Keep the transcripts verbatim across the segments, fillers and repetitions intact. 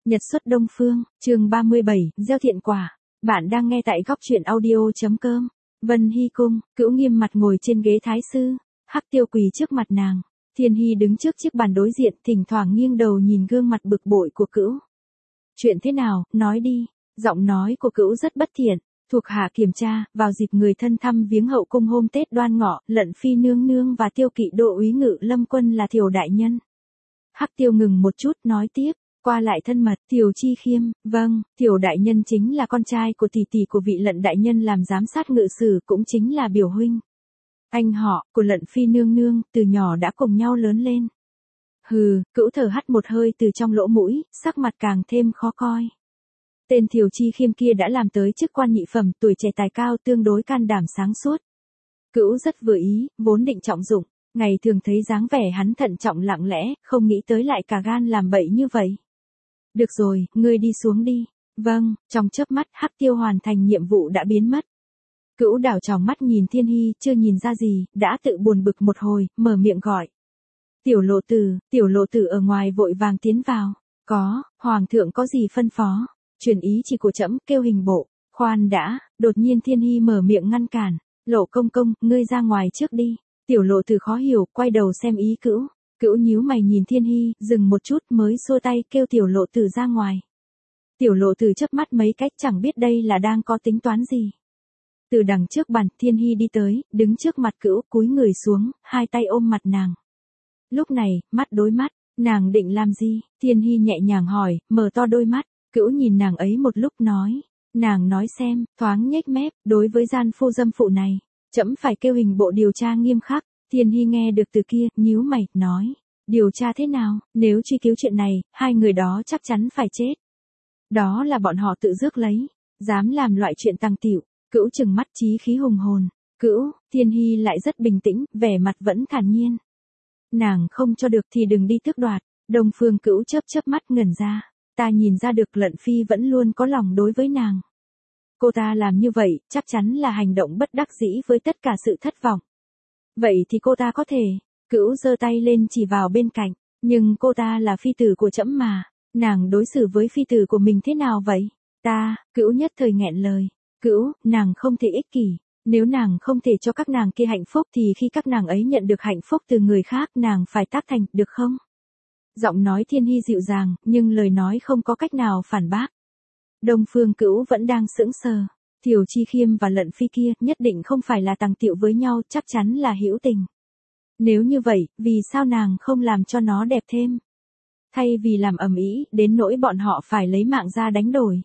Nhật xuất Đông Phương, chương ba mươi bảy, gieo thiện quả. Bạn đang nghe tại góc truyện audio.com. Vân Hy cung, Cửu nghiêm mặt ngồi trên ghế thái sư, Hắc Tiêu quỳ trước mặt nàng. Thiên Hy đứng trước chiếc bàn đối diện, thỉnh thoảng nghiêng đầu nhìn gương mặt bực bội của Cửu. Chuyện thế nào, nói đi. Giọng nói của Cửu rất bất thiện. Thuộc hạ kiểm tra, vào dịp người thân thăm viếng hậu cung hôm Tết Đoan Ngọ, Lận Phi nương nương và Tiêu Kỵ Độ úy Ngự Lâm Quân là Thiều đại nhân. Hắc Tiêu ngừng một chút, nói tiếp. Qua lại thân mật, Thiều Chi Khiêm, vâng, Thiều đại nhân chính là con trai của tỷ tỷ của vị Lận đại nhân làm giám sát ngự sử, cũng chính là biểu huynh. Anh họ của Lận Phi nương nương, từ nhỏ đã cùng nhau lớn lên. Hừ, Cửu thở hắt một hơi từ trong lỗ mũi, sắc mặt càng thêm khó coi. Tên Thiều Chi Khiêm kia đã làm tới chức quan nhị phẩm, tuổi trẻ tài cao, tương đối can đảm sáng suốt. Cửu rất vừa ý, vốn định trọng dụng, ngày thường thấy dáng vẻ hắn thận trọng lặng lẽ, không nghĩ tới lại cả gan làm bậy như vậy. Được rồi, ngươi đi xuống đi. Vâng, trong chớp mắt, Hắc Tiêu hoàn thành nhiệm vụ đã biến mất. Cửu đảo tròng mắt nhìn Thiên Hy, chưa nhìn ra gì, đã tự buồn bực một hồi, mở miệng gọi. Tiểu Lộ Tử, Tiểu Lộ Tử ở ngoài vội vàng tiến vào. Có, Hoàng thượng có gì phân phó? Truyền ý chỉ của trẫm, kêu hình bộ. Khoan đã, đột nhiên Thiên Hy mở miệng ngăn cản. Lộ công công, ngươi ra ngoài trước đi. Tiểu Lộ Tử khó hiểu, quay đầu xem ý Cửu. Cửu nhíu mày nhìn Thiên Hy, dừng một chút mới xua tay kêu Tiểu Lộ Tử ra ngoài. Tiểu Lộ Tử chớp mắt mấy cách, chẳng biết đây là đang có tính toán gì. Từ đằng trước bàn, Thiên Hy đi tới, đứng trước mặt Cửu, cúi người xuống, hai tay ôm mặt nàng. Lúc này, mắt đối mắt, nàng định làm gì? Thiên Hy nhẹ nhàng hỏi, mở to đôi mắt. Cửu nhìn nàng ấy một lúc nói. Nàng nói xem, thoáng nhếch mép, đối với gian phu dâm phụ này, trẫm phải kêu hình bộ điều tra nghiêm khắc. Thiên Hy nghe được từ kia, nhíu mày, nói. Điều tra thế nào, nếu truy cứu chuyện này, hai người đó chắc chắn phải chết. Đó là bọn họ tự rước lấy, dám làm loại chuyện tăng tiểu. Cửu trừng mắt chí khí hùng hồn. Cửu, Thiên Hy lại rất bình tĩnh, vẻ mặt vẫn thản nhiên. Nàng không cho được thì đừng đi tước đoạt. Đông Phương Cửu chớp chớp mắt ngẩn ra. Ta nhìn ra được Lận Phi vẫn luôn có lòng đối với nàng. Cô ta làm như vậy, chắc chắn là hành động bất đắc dĩ với tất cả sự thất vọng. Vậy thì cô ta có thể. Cửu giơ tay lên chỉ vào bên cạnh. Nhưng cô ta là phi tử của trẫm mà. Nàng đối xử với phi tử của mình thế nào vậy? Ta, Cửu nhất thời nghẹn lời. Cửu, nàng không thể ích kỷ. Nếu nàng không thể cho các nàng kia hạnh phúc thì khi các nàng ấy nhận được hạnh phúc từ người khác nàng phải tác thành, được không? Giọng nói Thiên Hy dịu dàng, nhưng lời nói không có cách nào phản bác. Đông Phương Cửu vẫn đang sững sờ. Thiều Chi Khiêm và Lận Phi kia nhất định không phải là tàng tiệu với nhau, chắc chắn là hữu tình. Nếu như vậy, vì sao nàng không làm cho nó đẹp thêm? Thay vì làm ầm ĩ, đến nỗi bọn họ phải lấy mạng ra đánh đổi.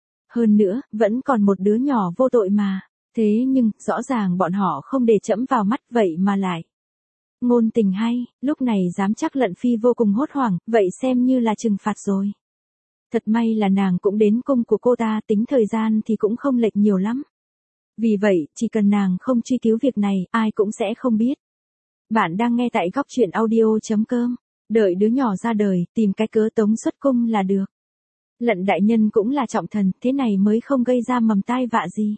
Hơn nữa, vẫn còn một đứa nhỏ vô tội mà. Thế nhưng, rõ ràng bọn họ không để trẫm vào mắt vậy mà lại. Ngôn tình hay, lúc này dám chắc Lận Phi vô cùng hốt hoảng, vậy xem như là trừng phạt rồi. Thật may là nàng cũng đến cung của cô ta, tính thời gian thì cũng không lệch nhiều lắm. Vì vậy, chỉ cần nàng không truy cứu việc này, ai cũng sẽ không biết. Bạn đang nghe tại góc truyện audio.com. Đợi đứa nhỏ ra đời, tìm cái cớ tống xuất cung là được. Lận đại nhân cũng là trọng thần, thế này mới không gây ra mầm tai vạ gì.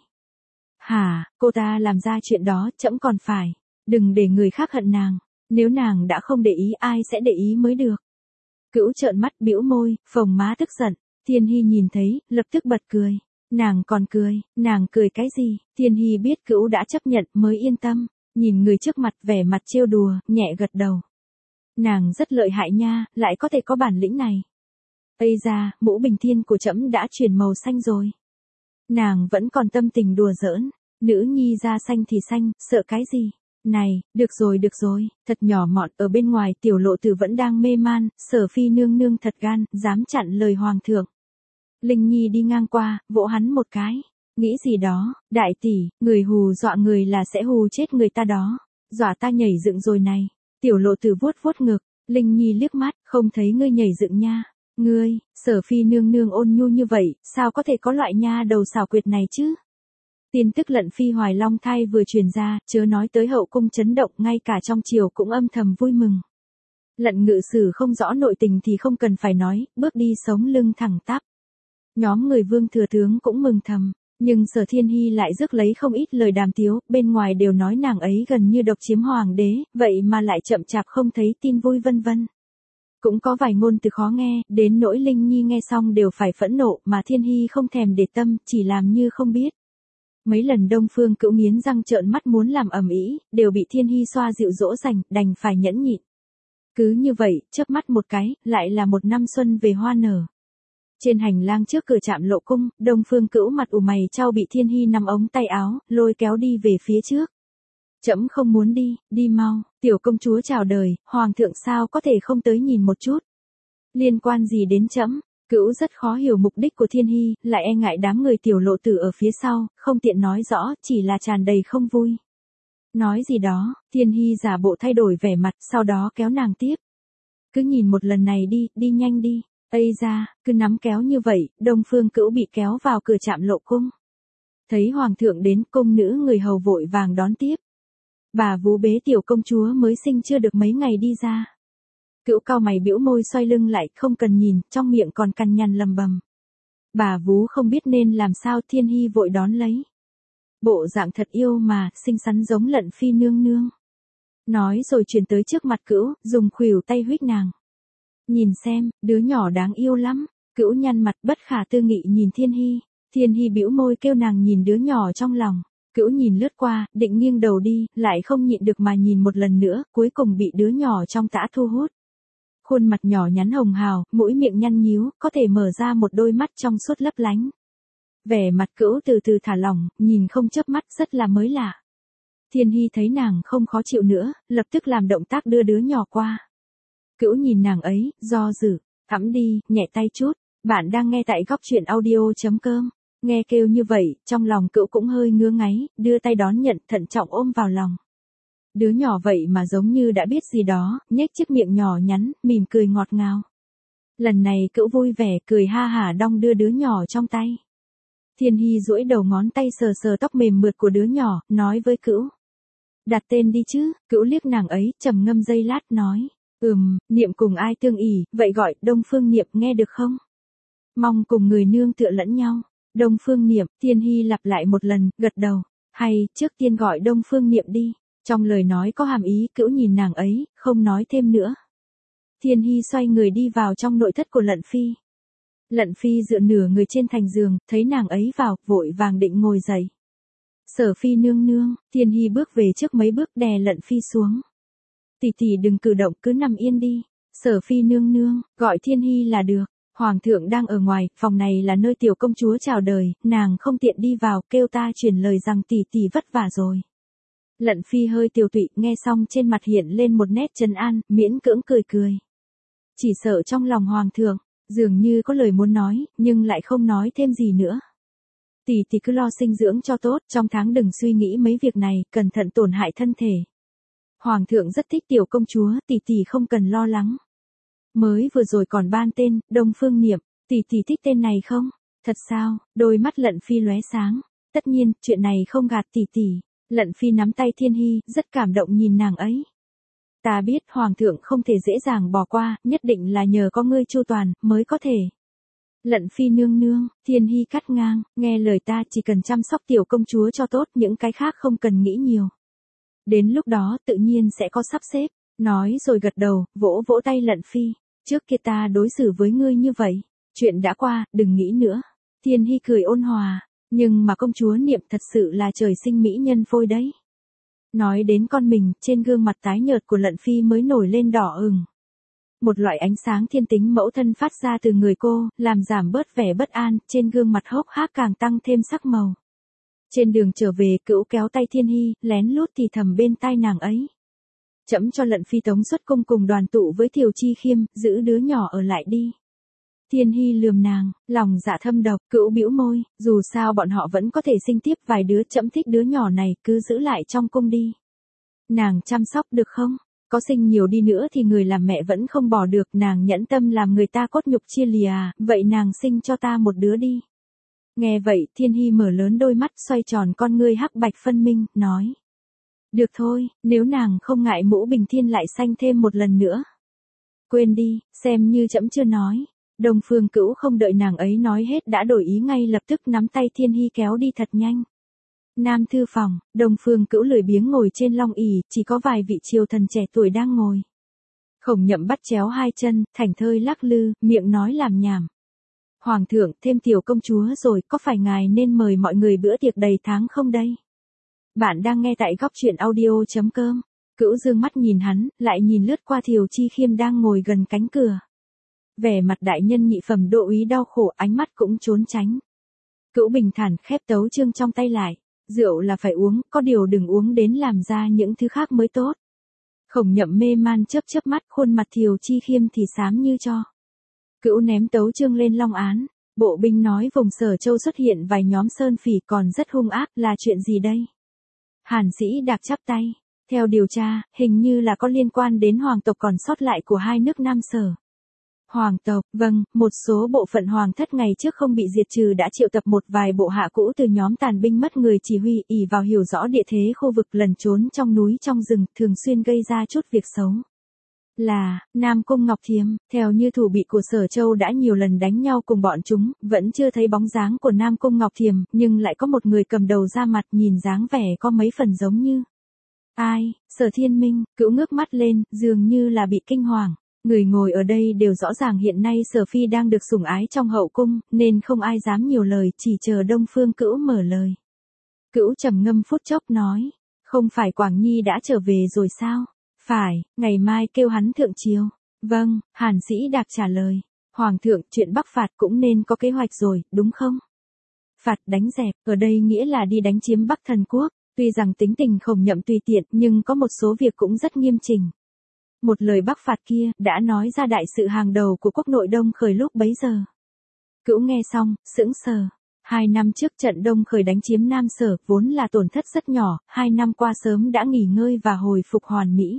Hả, cô ta làm ra chuyện đó, trẫm còn phải. Đừng để người khác hận nàng. Nếu nàng đã không để ý, ai sẽ để ý mới được. Cửu trợn mắt bĩu môi, phồng má tức giận. Thiên Hy nhìn thấy, lập tức bật cười. Nàng còn cười, nàng cười cái gì? Thiên Hy biết Cửu đã chấp nhận mới yên tâm. Nhìn người trước mặt vẻ mặt trêu đùa, nhẹ gật đầu. Nàng rất lợi hại nha, lại có thể có bản lĩnh này. Ây da, mũ bình thiên của trẫm đã chuyển màu xanh rồi. Nàng vẫn còn tâm tình đùa giỡn. Nữ nhi da xanh thì xanh, sợ cái gì? Này, được rồi được rồi, thật nhỏ mọn, ở bên ngoài Tiểu Lộ Tử vẫn đang mê man, Sở Phi nương nương thật gan, dám chặn lời hoàng thượng. Linh Nhi đi ngang qua, vỗ hắn một cái. Nghĩ gì đó, đại tỷ, người hù dọa người là sẽ hù chết người ta đó. Dọa ta nhảy dựng rồi này. Tiểu Lộ Tử vuốt vuốt ngực, Linh Nhi liếc mắt, không thấy ngươi nhảy dựng nha. Ngươi, Sở Phi nương nương ôn nhu như vậy, sao có thể có loại nha đầu xảo quyệt này chứ? Tin tức Lận Phi hoài long thai vừa truyền ra, chớ nói tới hậu cung chấn động, ngay cả trong triều cũng âm thầm vui mừng. Lận ngự sử không rõ nội tình thì không cần phải nói, bước đi sống lưng thẳng tắp. Nhóm người Vương thừa tướng cũng mừng thầm, nhưng Sở Thiên Hy lại rước lấy không ít lời đàm tiếu, bên ngoài đều nói nàng ấy gần như độc chiếm hoàng đế, vậy mà lại chậm chạp không thấy tin vui vân vân. Cũng có vài ngôn từ khó nghe, đến nỗi Linh Nhi nghe xong đều phải phẫn nộ mà Thiên Hy không thèm để tâm, chỉ làm như không biết. Mấy lần Đông Phương Cữu nghiến răng trợn mắt muốn làm ầm ĩ, đều bị Thiên Hy xoa dịu dỗ dành, đành phải nhẫn nhịn. Cứ như vậy, chớp mắt một cái, lại là một năm xuân về hoa nở. Trên hành lang trước cửa trạm Lộ Cung, Đông Phương Cữu mặt ủ mày chau bị Thiên Hy nắm ống tay áo, lôi kéo đi về phía trước. Trẫm không muốn đi, đi mau, tiểu công chúa chào đời, hoàng thượng sao có thể không tới nhìn một chút. Liên quan gì đến trẫm? Cữu rất khó hiểu mục đích của Thiên Hy, lại e ngại đám người tiểu lộ tử ở phía sau, không tiện nói rõ, chỉ là tràn đầy không vui. Nói gì đó, Thiên Hy giả bộ thay đổi vẻ mặt, sau đó kéo nàng tiếp. Cứ nhìn một lần này đi, đi nhanh đi. Ây ra, cứ nắm kéo như vậy, Đông Phương Cữu bị kéo vào cửa trạm Lộ Cung. Thấy hoàng thượng đến, cung nữ người hầu vội vàng đón tiếp. Bà vú bế tiểu công chúa mới sinh chưa được mấy ngày đi ra. Cữu cao mày bĩu môi xoay lưng lại, không cần nhìn, trong miệng còn cằn nhằn lầm bầm. Bà vú không biết nên làm sao, Thiên Hy vội đón lấy. Bộ dạng thật yêu mà, xinh xắn giống Lận Phi nương nương. Nói rồi chuyển tới trước mặt Cữu, dùng khuỷu tay huých nàng. Nhìn xem, đứa nhỏ đáng yêu lắm. Cữu nhăn mặt bất khả tư nghị nhìn Thiên Hy. Thiên Hy bĩu môi kêu nàng nhìn đứa nhỏ trong lòng. Cữu nhìn lướt qua, định nghiêng đầu đi, lại không nhịn được mà nhìn một lần nữa, cuối cùng bị đứa nhỏ trong tã thu hút. Khuôn mặt nhỏ nhắn hồng hào, mũi miệng nhăn nhíu, có thể mở ra một đôi mắt trong suốt lấp lánh. Vẻ mặt Cữu từ từ thả lỏng, nhìn không chớp mắt rất là mới lạ. Thiên Hy thấy nàng không khó chịu nữa, lập tức làm động tác đưa đứa nhỏ qua. Cữu nhìn nàng ấy, do dự, hẵng đi, nhẹ tay chút, bạn đang nghe tại góc truyện audio chấm com. Nghe kêu như vậy, trong lòng Cữu cũng hơi ngứa ngáy, đưa tay đón nhận, thận trọng ôm vào lòng. Đứa nhỏ vậy mà giống như đã biết gì đó, nhếch chiếc miệng nhỏ nhắn, mỉm cười ngọt ngào. Lần này Cữu vui vẻ, cười ha hả đong đưa đứa nhỏ trong tay. Thiên Hy duỗi đầu ngón tay sờ sờ tóc mềm mượt của đứa nhỏ, nói với Cữu. Đặt tên đi chứ, Cữu liếc nàng ấy, trầm ngâm giây lát nói. Ừm, Niệm cùng ai tương ỷ, vậy gọi Đông Phương Niệm nghe được không? Mong cùng người nương tựa lẫn nhau. Đông Phương Niệm, Thiên Hy lặp lại một lần, gật đầu. Hay, trước tiên gọi Đông Phương Niệm đi. Trong lời nói có hàm ý, Cữu nhìn nàng ấy, không nói thêm nữa. Thiên Hy xoay người đi vào trong nội thất của Lận Phi. Lận Phi dựa nửa người trên thành giường, thấy nàng ấy vào, vội vàng định ngồi dậy. Sở Phi nương nương, Thiên Hy bước về trước mấy bước đè Lận Phi xuống. Tỷ tỷ đừng cử động, cứ nằm yên đi. Sở Phi nương nương, gọi Thiên Hy là được. Hoàng thượng đang ở ngoài, phòng này là nơi tiểu công chúa chào đời, nàng không tiện đi vào, kêu ta truyền lời rằng tỷ tỷ vất vả rồi. Lận Phi hơi tiều tụy, nghe xong trên mặt hiện lên một nét trấn an, miễn cưỡng cười cười. Chỉ sợ trong lòng hoàng thượng, dường như có lời muốn nói, nhưng lại không nói thêm gì nữa. Tỷ tỷ cứ lo sinh dưỡng cho tốt, trong tháng đừng suy nghĩ mấy việc này, cẩn thận tổn hại thân thể. Hoàng thượng rất thích tiểu công chúa, tỷ tỷ không cần lo lắng. Mới vừa rồi còn ban tên, Đông Phương Niệm, tỷ tỷ thích tên này không? Thật sao? Đôi mắt Lận Phi lóe sáng. Tất nhiên, chuyện này không gạt tỷ tỷ. Lận Phi nắm tay Thiên Hy, rất cảm động nhìn nàng ấy. Ta biết hoàng thượng không thể dễ dàng bỏ qua, nhất định là nhờ có ngươi chu toàn, mới có thể. Lận Phi nương nương, Thiên Hy cắt ngang, nghe lời ta chỉ cần chăm sóc tiểu công chúa cho tốt, những cái khác không cần nghĩ nhiều. Đến lúc đó tự nhiên sẽ có sắp xếp. Nói rồi gật đầu, vỗ vỗ tay Lận Phi. Trước kia ta đối xử với ngươi như vậy. Chuyện đã qua, đừng nghĩ nữa. Thiên Hy cười ôn hòa. Nhưng mà công chúa Niệm thật sự là trời sinh mỹ nhân phôi đấy. Nói đến con mình, trên gương mặt tái nhợt của Lận Phi mới nổi lên đỏ ửng. Một loại ánh sáng thiên tính mẫu thân phát ra từ người cô, làm giảm bớt vẻ bất an, trên gương mặt hốc hác càng tăng thêm sắc màu. Trên đường trở về, Cữu kéo tay Thiên Hy, lén lút thì thầm bên tai nàng ấy. Trẫm cho Lận Phi tống xuất cung cùng đoàn tụ với Thiều Chi Khiêm, giữ đứa nhỏ ở lại đi. Thiên Hy lườm nàng, lòng dạ thâm độc, Cữu bĩu môi, dù sao bọn họ vẫn có thể sinh tiếp vài đứa, trẫm thích đứa nhỏ này, cứ giữ lại trong cung đi. Nàng chăm sóc được không? Có sinh nhiều đi nữa thì người làm mẹ vẫn không bỏ được, nàng nhẫn tâm làm người ta cốt nhục chia lìa à, vậy nàng sinh cho ta một đứa đi. Nghe vậy, Thiên Hy mở lớn đôi mắt xoay tròn con ngươi hắc bạch phân minh, nói. Được thôi, nếu nàng không ngại mũ bình thiên lại sanh thêm một lần nữa. Quên đi, xem như trẫm chưa nói. Đông Phương Cữu không đợi nàng ấy nói hết đã đổi ý ngay lập tức nắm tay Thiên Hy kéo đi thật nhanh. Nam thư phòng, Đông Phương Cữu lười biếng ngồi trên long ỷ, chỉ có vài vị triều thần trẻ tuổi đang ngồi. Khổng Nhậm bắt chéo hai chân, thảnh thơi lắc lư, miệng nói làm nhảm. Hoàng thượng, thêm tiểu công chúa rồi, có phải ngài nên mời mọi người bữa tiệc đầy tháng không đây? Bạn đang nghe tại góc truyện audio.com. Cữu dương mắt nhìn hắn, lại nhìn lướt qua Thiều Chi Khiêm đang ngồi gần cánh cửa. Vẻ mặt đại nhân nhị phẩm đô úy đau khổ, ánh mắt cũng trốn tránh. Cữu bình thản khép tấu chương trong tay lại. Rượu là phải uống, có điều đừng uống đến làm ra những thứ khác mới tốt. Khổng Nhậm mê man chớp chớp mắt, khuôn mặt Thiều Chi Khiêm thì xám như tro. Cữu ném tấu chương lên long án. Bộ binh nói vùng Sở Châu xuất hiện vài nhóm sơn phỉ còn rất hung ác, là chuyện gì đây? Hàn Sĩ Đạc chắp tay. Theo điều tra, hình như là có liên quan đến hoàng tộc còn sót lại của hai nước Nam Sở. Hoàng tộc, vâng, một số bộ phận hoàng thất ngày trước không bị diệt trừ đã triệu tập một vài bộ hạ cũ từ nhóm tàn binh mất người chỉ huy, ỷ vào hiểu rõ địa thế khu vực lẩn trốn trong núi trong rừng, thường xuyên gây ra chút việc xấu. Là, Nam Cung Ngọc Thiềm, theo như thủ bị của Sở Châu đã nhiều lần đánh nhau cùng bọn chúng, vẫn chưa thấy bóng dáng của Nam Cung Ngọc Thiềm, nhưng lại có một người cầm đầu ra mặt nhìn dáng vẻ có mấy phần giống như. Ai, Sở Thiên Minh, Cữu ngước mắt lên, dường như là bị kinh hoàng. Người ngồi ở đây đều rõ ràng hiện nay Sở Phi đang được sủng ái trong hậu cung, nên không ai dám nhiều lời, chỉ chờ Đông Phương Cữu mở lời. Cữu trầm ngâm phút chốc nói, không phải Quảng Nhi đã trở về rồi sao? Phải, ngày mai kêu hắn thượng triều. Vâng, Hàn Sĩ Đạc trả lời. Hoàng thượng, chuyện bắc phạt cũng nên có kế hoạch rồi, đúng không? Phạt đánh dẹp, ở đây nghĩa là đi đánh chiếm Bắc Thần Quốc. Tuy rằng tính tình Khổng Nhậm tùy tiện, nhưng có một số việc cũng rất nghiêm chỉnh. Một lời bắc phạt kia, đã nói ra đại sự hàng đầu của quốc nội Đông Khởi lúc bấy giờ. Cữu nghe xong, sững sờ. Hai năm trước trận Đông Khởi đánh chiếm Nam Sở, vốn là tổn thất rất nhỏ, hai năm qua sớm đã nghỉ ngơi và hồi phục hoàn mỹ.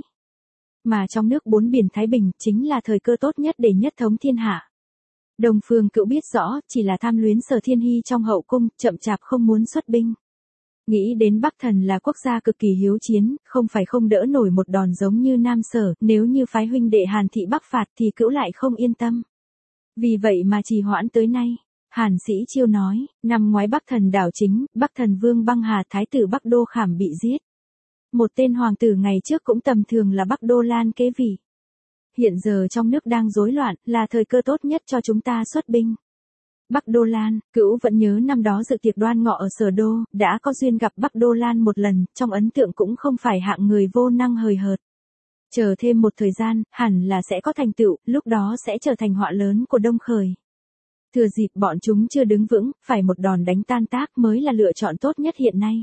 Mà trong nước bốn biển Thái Bình, chính là thời cơ tốt nhất để nhất thống thiên hạ. Đông Phương Cữu biết rõ, chỉ là tham luyến Sở Thiên Hy trong hậu cung, chậm chạp không muốn xuất binh. Nghĩ đến Bắc Thần là quốc gia cực kỳ hiếu chiến, không phải không đỡ nổi một đòn giống như Nam Sở, nếu như phái huynh đệ Hàn thị bắc phạt thì Cữu lại không yên tâm. Vì vậy mà trì hoãn tới nay. Hàn Sĩ Chiêu nói, năm ngoái Bắc Thần đảo chính, Bắc Thần Vương Băng Hà Thái tử Bắc Đô Khảm bị giết. Một tên hoàng tử ngày trước cũng tầm thường là Bắc Đô Lan kế vị. Hiện giờ trong nước đang rối loạn, là thời cơ tốt nhất cho chúng ta xuất binh. Bắc Đô Lan, Cữu vẫn nhớ năm đó dự tiệc đoan ngọ ở Sở Đô, đã có duyên gặp Bắc Đô Lan một lần, trong ấn tượng cũng không phải hạng người vô năng hời hợt. Chờ thêm một thời gian, hẳn là sẽ có thành tựu, lúc đó sẽ trở thành họa lớn của Đông Khởi. Thừa dịp bọn chúng chưa đứng vững, phải một đòn đánh tan tác mới là lựa chọn tốt nhất hiện nay.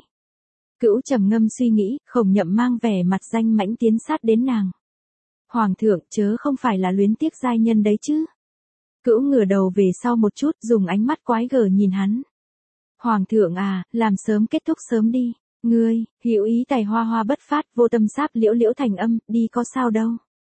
Cữu trầm ngâm suy nghĩ, Khổng Nhậm mang vẻ mặt danh mãnh tiến sát đến nàng. Hoàng thượng, chớ không phải là luyến tiếc giai nhân đấy chứ? Cữu ngửa đầu về sau một chút, dùng ánh mắt quái gở nhìn hắn. Hoàng thượng à, làm sớm kết thúc sớm đi. Ngươi, hữu ý tài hoa hoa bất phát, vô tâm sáp liễu liễu thành âm, đi có sao đâu.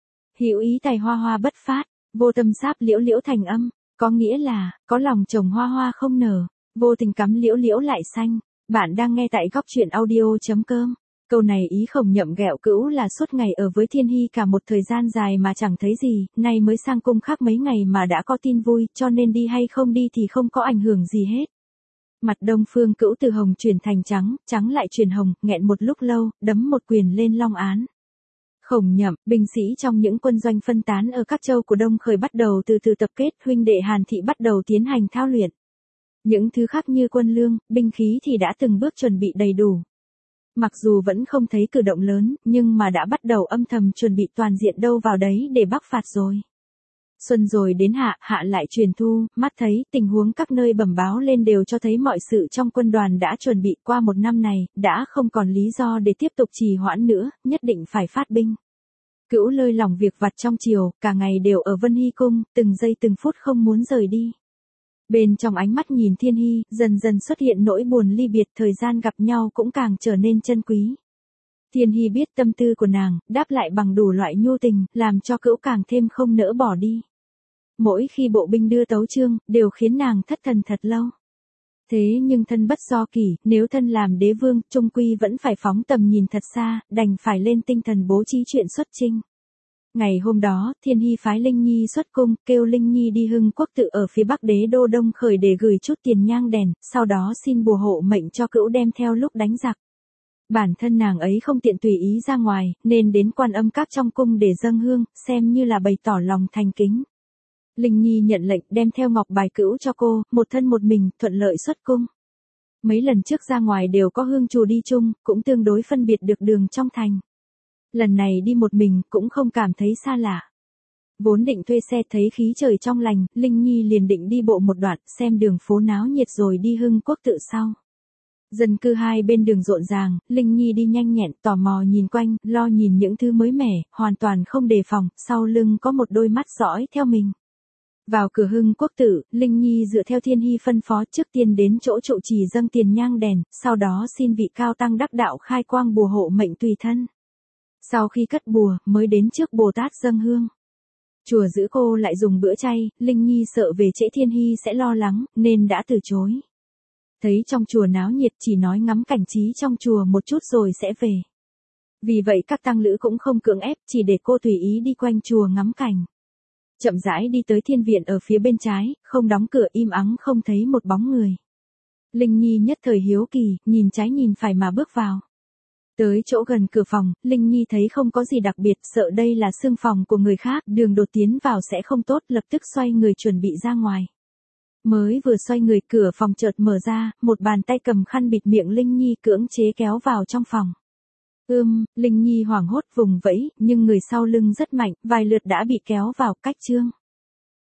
Hữu ý tài hoa hoa bất phát, vô tâm sáp liễu liễu thành âm, có nghĩa là, có lòng trồng hoa hoa không nở, vô tình cắm liễu liễu lại xanh. Bạn đang nghe tại góc truyện audio.com. Câu này ý Khổng Nhậm ghẹo Cữu là suốt ngày ở với Thiên Hy cả một thời gian dài mà chẳng thấy gì, nay mới sang cung khác mấy ngày mà đã có tin vui, cho nên đi hay không đi thì không có ảnh hưởng gì hết. Mặt Đông Phương Cữu từ hồng chuyển thành trắng, trắng lại chuyển hồng, nghẹn một lúc lâu, đấm một quyền lên long án. Khổng Nhậm, binh sĩ trong những quân doanh phân tán ở các châu của Đông Khởi bắt đầu từ từ tập kết, huynh đệ Hàn thị bắt đầu tiến hành thao luyện. Những thứ khác như quân lương, binh khí thì đã từng bước chuẩn bị đầy đủ. Mặc dù vẫn không thấy cử động lớn, nhưng mà đã bắt đầu âm thầm chuẩn bị toàn diện đâu vào đấy để bắc phạt rồi. Xuân rồi đến hạ, hạ lại truyền thu, mắt thấy tình huống các nơi bẩm báo lên đều cho thấy mọi sự trong quân đoàn đã chuẩn bị qua một năm này, đã không còn lý do để tiếp tục trì hoãn nữa, nhất định phải phát binh. Cữu lơi lỏng việc vặt trong triều, cả ngày đều ở Vân Hy Cung, từng giây từng phút không muốn rời đi. Bên trong ánh mắt nhìn Thiên Hy, dần dần xuất hiện nỗi buồn ly biệt, thời gian gặp nhau cũng càng trở nên chân quý. Thiên Hy biết tâm tư của nàng, đáp lại bằng đủ loại nhu tình, làm cho Cữu càng thêm không nỡ bỏ đi. Mỗi khi bộ binh đưa tấu chương, đều khiến nàng thất thần thật lâu. Thế nhưng thân bất do kỷ, nếu thân làm đế vương, trung quy vẫn phải phóng tầm nhìn thật xa, đành phải lên tinh thần bố trí chuyện xuất chinh. Ngày hôm đó, Thiên Hy phái Linh Nhi xuất cung, kêu Linh Nhi đi Hưng Quốc tự ở phía bắc đế đô Đông Khởi để gửi chút tiền nhang đèn, sau đó xin bùa hộ mệnh cho Cữu đem theo lúc đánh giặc. Bản thân nàng ấy không tiện tùy ý ra ngoài, nên đến Quan Âm Các trong cung để dâng hương, xem như là bày tỏ lòng thành kính. Linh Nhi nhận lệnh đem theo ngọc bài cữu cho cô, một thân một mình, thuận lợi xuất cung. Mấy lần trước ra ngoài đều có hương trù đi chung, cũng tương đối phân biệt được đường trong thành. Lần này đi một mình, cũng không cảm thấy xa lạ. Vốn định thuê xe, thấy khí trời trong lành, Linh Nhi liền định đi bộ một đoạn, xem đường phố náo nhiệt rồi đi Hưng Quốc Tự sau. Dân cư hai bên đường rộn ràng, Linh Nhi đi nhanh nhẹn, tò mò nhìn quanh, lo nhìn những thứ mới mẻ, hoàn toàn không đề phòng, sau lưng có một đôi mắt dõi theo mình. Vào cửa Hưng Quốc Tự, Linh Nhi dựa theo Thiên Hy phân phó trước tiên đến chỗ trụ trì dâng tiền nhang đèn, sau đó xin vị cao tăng đắc đạo khai quang bùa hộ mệnh tùy thân. Sau khi cất bùa, mới đến trước Bồ Tát dâng hương. Chùa giữ cô lại dùng bữa chay, Linh Nhi sợ về trễ Thiên Hy sẽ lo lắng, nên đã từ chối. Thấy trong chùa náo nhiệt, chỉ nói ngắm cảnh trí trong chùa một chút rồi sẽ về. Vì vậy các tăng lữ cũng không cưỡng ép, chỉ để cô tùy ý đi quanh chùa ngắm cảnh. Chậm rãi đi tới thiên viện ở phía bên trái, không đóng cửa, im ắng không thấy một bóng người. Linh Nhi nhất thời hiếu kỳ, nhìn trái nhìn phải mà bước vào. Tới chỗ gần cửa phòng, Linh Nhi thấy không có gì đặc biệt, sợ đây là xương phòng của người khác, đường đột tiến vào sẽ không tốt, lập tức xoay người chuẩn bị ra ngoài. Mới vừa xoay người, cửa phòng chợt mở ra, một bàn tay cầm khăn bịt miệng Linh Nhi cưỡng chế kéo vào trong phòng. Ưm, Linh Nhi hoảng hốt vùng vẫy, nhưng người sau lưng rất mạnh, vài lượt đã bị kéo vào, cách chương.